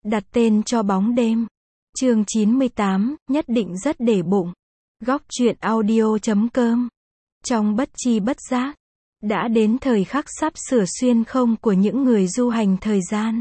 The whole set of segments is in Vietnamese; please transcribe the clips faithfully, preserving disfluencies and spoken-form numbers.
Đặt tên cho bóng đêm. Chương chín mươi tám, nhất định rất để bụng. Góc truyện audio chấm com. Trong bất chi bất giác, đã đến thời khắc sắp sửa xuyên không của những người du hành thời gian.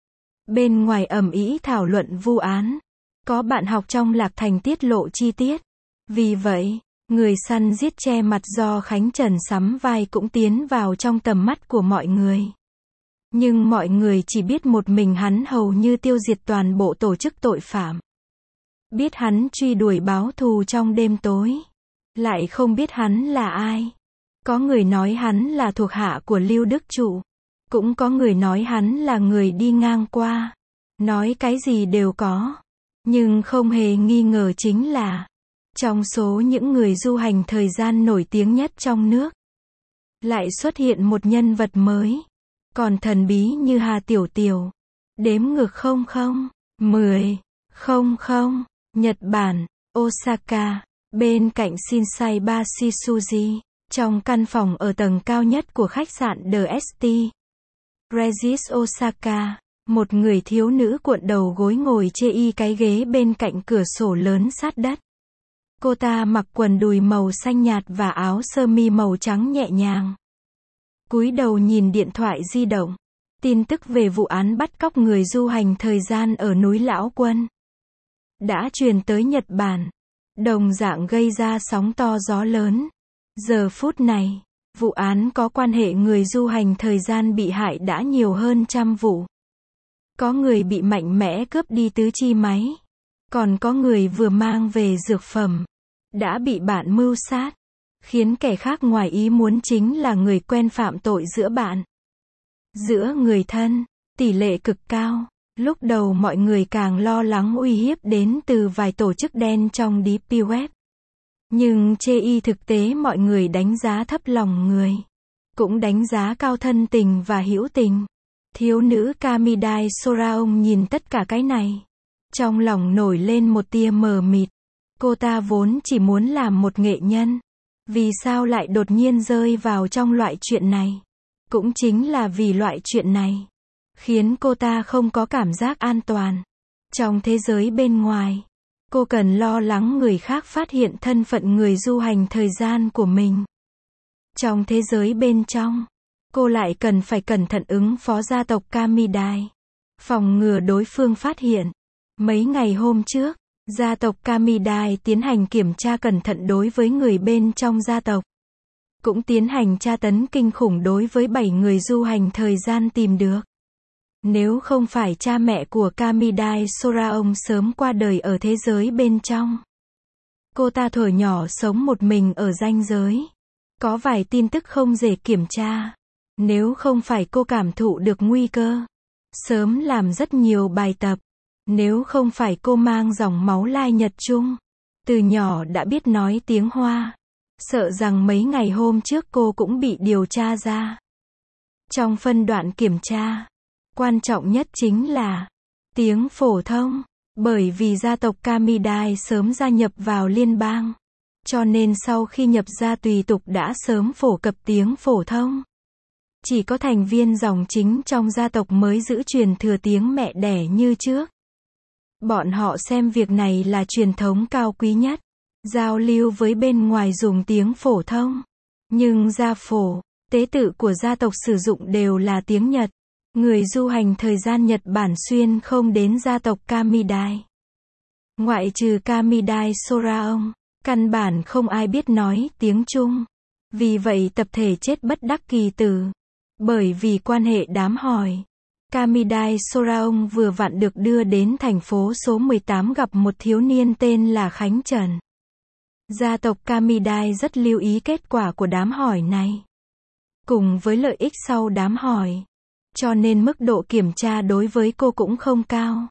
Bên ngoài ầm ĩ thảo luận vụ án. Có bạn học trong Lạc Thành tiết lộ chi tiết. Vì vậy, người săn giết che mặt do Khánh Trần sắm vai cũng tiến vào trong tầm mắt của mọi người. Nhưng mọi người chỉ biết một mình hắn hầu như tiêu diệt toàn bộ tổ chức tội phạm. Biết hắn truy đuổi báo thù trong đêm tối. Lại không biết hắn là ai. Có người nói hắn là thuộc hạ của Lưu Đức Trụ. Cũng có người nói hắn là người đi ngang qua. Nói cái gì đều có. Nhưng không hề nghi ngờ chính là, trong số những người du hành thời gian nổi tiếng nhất trong nước, lại xuất hiện một nhân vật mới. Còn thần bí như Hà Tiểu Tiểu. Đếm ngược không không, mười, không không, Nhật Bản, Osaka, bên cạnh Shinsai Bashi Suji, trong căn phòng ở tầng cao nhất của khách sạn The ét tê. Regis Osaka, một người thiếu nữ cuộn đầu gối ngồi chê y cái ghế bên cạnh cửa sổ lớn sát đất. Cô ta mặc quần đùi màu xanh nhạt và áo sơ mi màu trắng nhẹ nhàng. Cúi đầu nhìn điện thoại di động. Tin tức về vụ án bắt cóc người du hành thời gian ở núi Lão Quân đã truyền tới Nhật Bản, đồng dạng gây ra sóng to gió lớn. Giờ phút này, vụ án có quan hệ người du hành thời gian bị hại đã nhiều hơn trăm vụ. Có người bị mạnh mẽ cướp đi tứ chi máy. Còn có người vừa mang về dược phẩm, đã bị bạn mưu sát. Khiến kẻ khác ngoài ý muốn chính là người quen phạm tội giữa bạn. Giữa người thân, tỷ lệ cực cao. Lúc đầu mọi người càng lo lắng uy hiếp đến từ vài tổ chức đen trong Deep Web. Nhưng chê y thực tế mọi người đánh giá thấp lòng người. Cũng đánh giá cao thân tình và hữu tình. Thiếu nữ Kamidai Soraong nhìn tất cả cái này. Trong lòng nổi lên một tia mờ mịt. Cô ta vốn chỉ muốn làm một nghệ nhân. Vì sao lại đột nhiên rơi vào trong loại chuyện này? Cũng chính là vì loại chuyện này khiến cô ta không có cảm giác an toàn. Trong thế giới bên ngoài, cô cần lo lắng người khác phát hiện thân phận người du hành thời gian của mình. Trong thế giới bên trong, cô lại cần phải cẩn thận ứng phó gia tộc Kamidai, phòng ngừa đối phương phát hiện. Mấy ngày hôm trước, gia tộc Kamidai tiến hành kiểm tra cẩn thận đối với người bên trong gia tộc. Cũng tiến hành tra tấn kinh khủng đối với bảy người du hành thời gian tìm được. Nếu không phải cha mẹ của Kamidai Soraong sớm qua đời ở thế giới bên trong. Cô ta thuở nhỏ sống một mình ở ranh giới. Có vài tin tức không dễ kiểm tra. Nếu không phải cô cảm thụ được nguy cơ. Sớm làm rất nhiều bài tập. Nếu không phải cô mang dòng máu Lai Nhật Trung. Từ nhỏ đã biết nói tiếng Hoa. Sợ rằng mấy ngày hôm trước cô cũng bị điều tra ra. Trong phân đoạn kiểm tra, quan trọng nhất chính là tiếng phổ thông. Bởi vì gia tộc Kamidai sớm gia nhập vào liên bang. Cho nên sau khi nhập gia tùy tục đã sớm phổ cập tiếng phổ thông. Chỉ có thành viên dòng chính trong gia tộc mới giữ truyền thừa tiếng mẹ đẻ như trước. Bọn họ xem việc này là truyền thống cao quý nhất. Giao lưu với bên ngoài dùng tiếng phổ thông. Nhưng gia phổ, tế tự của gia tộc sử dụng đều là tiếng Nhật. Người du hành thời gian Nhật Bản xuyên không đến gia tộc Kamidai. Ngoại trừ Kamidai Soraong, căn bản không ai biết nói tiếng Trung. Vì vậy tập thể chết bất đắc kỳ tử. Bởi vì quan hệ đám hỏi. Kamidai Soraong vừa vặn được đưa đến thành phố số mười tám gặp một thiếu niên tên là Khánh Trần. Gia tộc Kamidai rất lưu ý kết quả của đám hỏi này. Cùng với lợi ích sau đám hỏi. Cho nên mức độ kiểm tra đối với cô cũng không cao.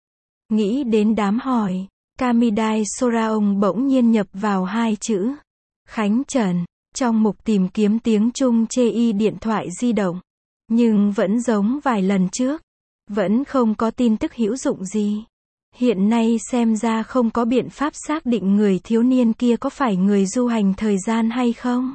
Nghĩ đến đám hỏi, Kamidai Soraong bỗng nhiên nhập vào hai chữ Khánh Trần trong mục tìm kiếm tiếng Trung chê y điện thoại di động. Nhưng vẫn giống vài lần trước. Vẫn không có tin tức hữu dụng gì. Hiện nay xem ra không có biện pháp xác định người thiếu niên kia có phải người du hành thời gian hay không.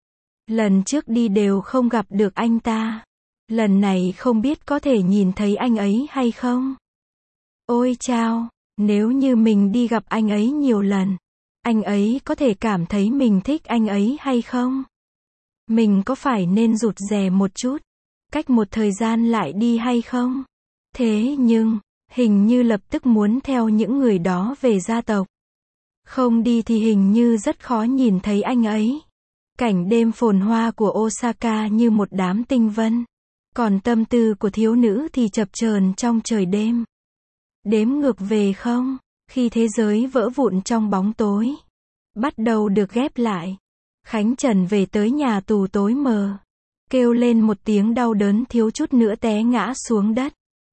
Lần trước đi đều không gặp được anh ta. Lần này không biết có thể nhìn thấy anh ấy hay không. Ôi chao, nếu như mình đi gặp anh ấy nhiều lần, anh ấy có thể cảm thấy mình thích anh ấy hay không? Mình có phải nên rụt rè một chút, cách một thời gian lại đi hay không? Thế nhưng, hình như lập tức muốn theo những người đó về gia tộc. Không đi thì hình như rất khó nhìn thấy anh ấy. Cảnh đêm phồn hoa của Osaka như một đám tinh vân. Còn tâm tư của thiếu nữ thì chập chờn trong trời đêm. Đếm ngược về không? Khi thế giới vỡ vụn trong bóng tối, bắt đầu được ghép lại. Khánh Trần về tới nhà tù tối mờ. Kêu lên một tiếng đau đớn thiếu chút nữa té ngã xuống đất.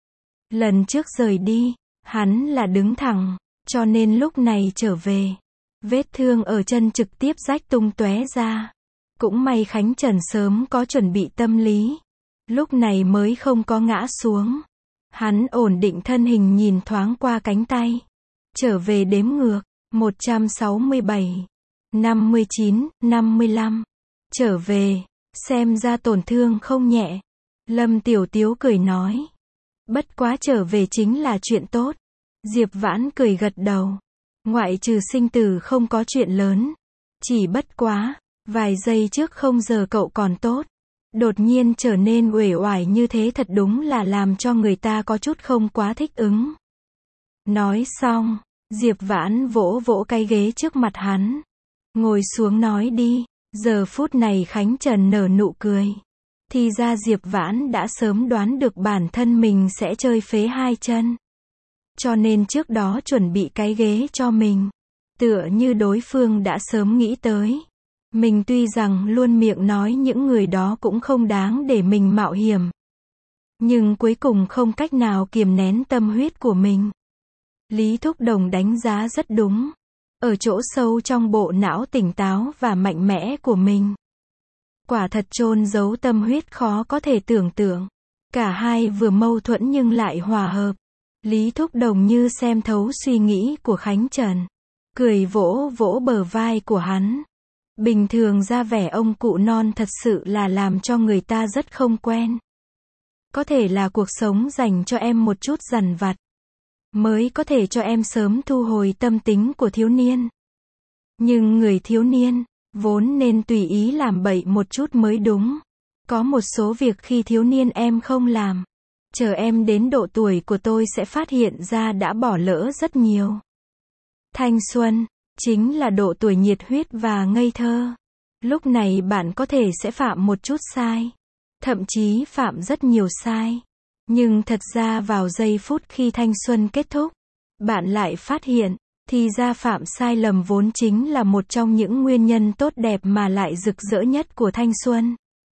Lần trước rời đi, hắn là đứng thẳng, cho nên lúc này trở về. Vết thương ở chân trực tiếp rách tung tóe ra. Cũng may Khánh Trần sớm có chuẩn bị tâm lý. Lúc này mới không có ngã xuống. Hắn ổn định thân hình nhìn thoáng qua cánh tay. Trở về đếm ngược. một trăm sáu mươi bảy, năm mươi chín, năm mươi lăm. Trở về. Xem ra tổn thương không nhẹ. Lâm Tiểu Tiếu cười nói. Bất quá trở về chính là chuyện tốt. Diệp Vãn cười gật đầu. Ngoại trừ sinh tử không có chuyện lớn. Chỉ bất quá. Vài giây trước không giờ cậu còn tốt. Đột nhiên trở nên uể oải như thế thật đúng là làm cho người ta có chút không quá thích ứng. Nói xong, Diệp Vãn vỗ vỗ cái ghế trước mặt hắn. Ngồi xuống nói đi. Giờ phút này Khánh Trần nở nụ cười. Thì ra Diệp Vãn đã sớm đoán được bản thân mình sẽ chơi phế hai chân. Cho nên trước đó chuẩn bị cái ghế cho mình. Tựa như đối phương đã sớm nghĩ tới. Mình tuy rằng luôn miệng nói những người đó cũng không đáng để mình mạo hiểm. Nhưng cuối cùng không cách nào kiềm nén tâm huyết của mình. Lý Thúc Đồng đánh giá rất đúng. Ở chỗ sâu trong bộ não tỉnh táo và mạnh mẽ của mình. Quả thật chôn giấu tâm huyết khó có thể tưởng tượng. Cả hai vừa mâu thuẫn nhưng lại hòa hợp. Lý Thúc Đồng như xem thấu suy nghĩ của Khánh Trần. Cười vỗ vỗ bờ vai của hắn. Bình thường ra vẻ ông cụ non thật sự là làm cho người ta rất không quen. Có thể là cuộc sống dành cho em một chút dằn vặt. Mới có thể cho em sớm thu hồi tâm tính của thiếu niên. Nhưng người thiếu niên, vốn nên tùy ý làm bậy một chút mới đúng. Có một số việc khi thiếu niên em không làm. Chờ em đến độ tuổi của tôi sẽ phát hiện ra đã bỏ lỡ rất nhiều. Thanh xuân, chính là độ tuổi nhiệt huyết và ngây thơ. Lúc này bạn có thể sẽ phạm một chút sai. Thậm chí phạm rất nhiều sai. Nhưng thật ra vào giây phút khi thanh xuân kết thúc, bạn lại phát hiện, thì ra phạm sai lầm vốn chính là một trong những nguyên nhân tốt đẹp mà lại rực rỡ nhất của thanh xuân.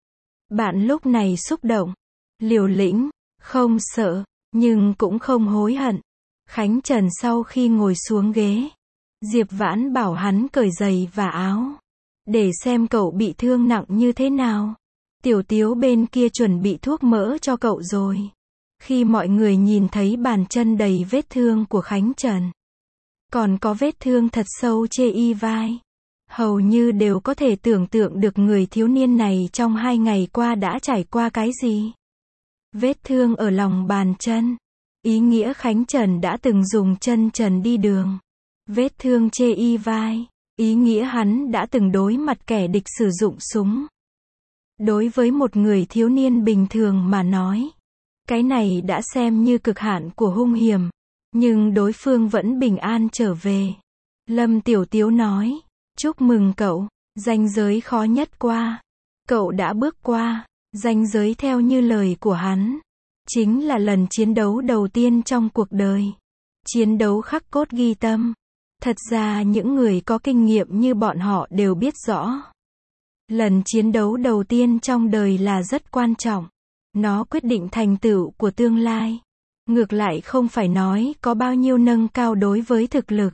Bạn lúc này xúc động, liều lĩnh, không sợ, nhưng cũng không hối hận. Khánh Trần sau khi ngồi xuống ghế, Diệp Vãn bảo hắn cởi giày và áo, để xem cậu bị thương nặng như thế nào. Tiểu Tiếu bên kia chuẩn bị thuốc mỡ cho cậu rồi. Khi mọi người nhìn thấy bàn chân đầy vết thương của Khánh Trần, còn có vết thương thật sâu chê y vai, hầu như đều có thể tưởng tượng được người thiếu niên này trong hai ngày qua đã trải qua cái gì. Vết thương ở lòng bàn chân, ý nghĩa Khánh Trần đã từng dùng chân trần đi đường. Vết thương chê y vai, ý nghĩa hắn đã từng đối mặt kẻ địch sử dụng súng. Đối với một người thiếu niên bình thường mà nói, cái này đã xem như cực hạn của hung hiểm. Nhưng đối phương vẫn bình an trở về. Lâm Tiểu Tiếu nói, chúc mừng cậu, ranh giới khó nhất qua. Cậu đã bước qua, ranh giới theo như lời của hắn. Chính là lần chiến đấu đầu tiên trong cuộc đời. Chiến đấu khắc cốt ghi tâm. Thật ra những người có kinh nghiệm như bọn họ đều biết rõ. Lần chiến đấu đầu tiên trong đời là rất quan trọng. Nó quyết định thành tựu của tương lai. Ngược lại không phải nói có bao nhiêu nâng cao đối với thực lực,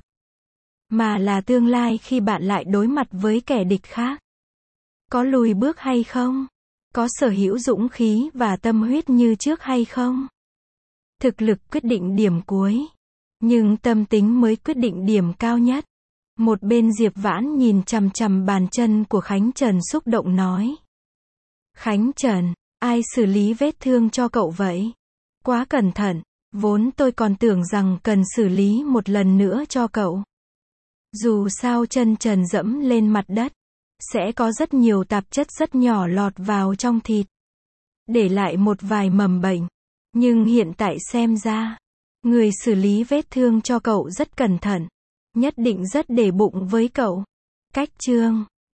mà là tương lai khi bạn lại đối mặt với kẻ địch khác. Có lùi bước hay không? Có sở hữu dũng khí và tâm huyết như trước hay không? Thực lực quyết định điểm cuối, nhưng tâm tính mới quyết định điểm cao nhất. Một bên Diệp Vãn nhìn chằm chằm bàn chân của Khánh Trần xúc động nói. Khánh Trần, ai xử lý vết thương cho cậu vậy? Quá cẩn thận. Vốn tôi còn tưởng rằng cần xử lý một lần nữa cho cậu. Dù sao chân trần dẫm lên mặt đất, sẽ có rất nhiều tạp chất rất nhỏ lọt vào trong thịt, để lại một vài mầm bệnh. Nhưng hiện tại xem ra, người xử lý vết thương cho cậu rất cẩn thận, nhất định rất để bụng với cậu. Cách chương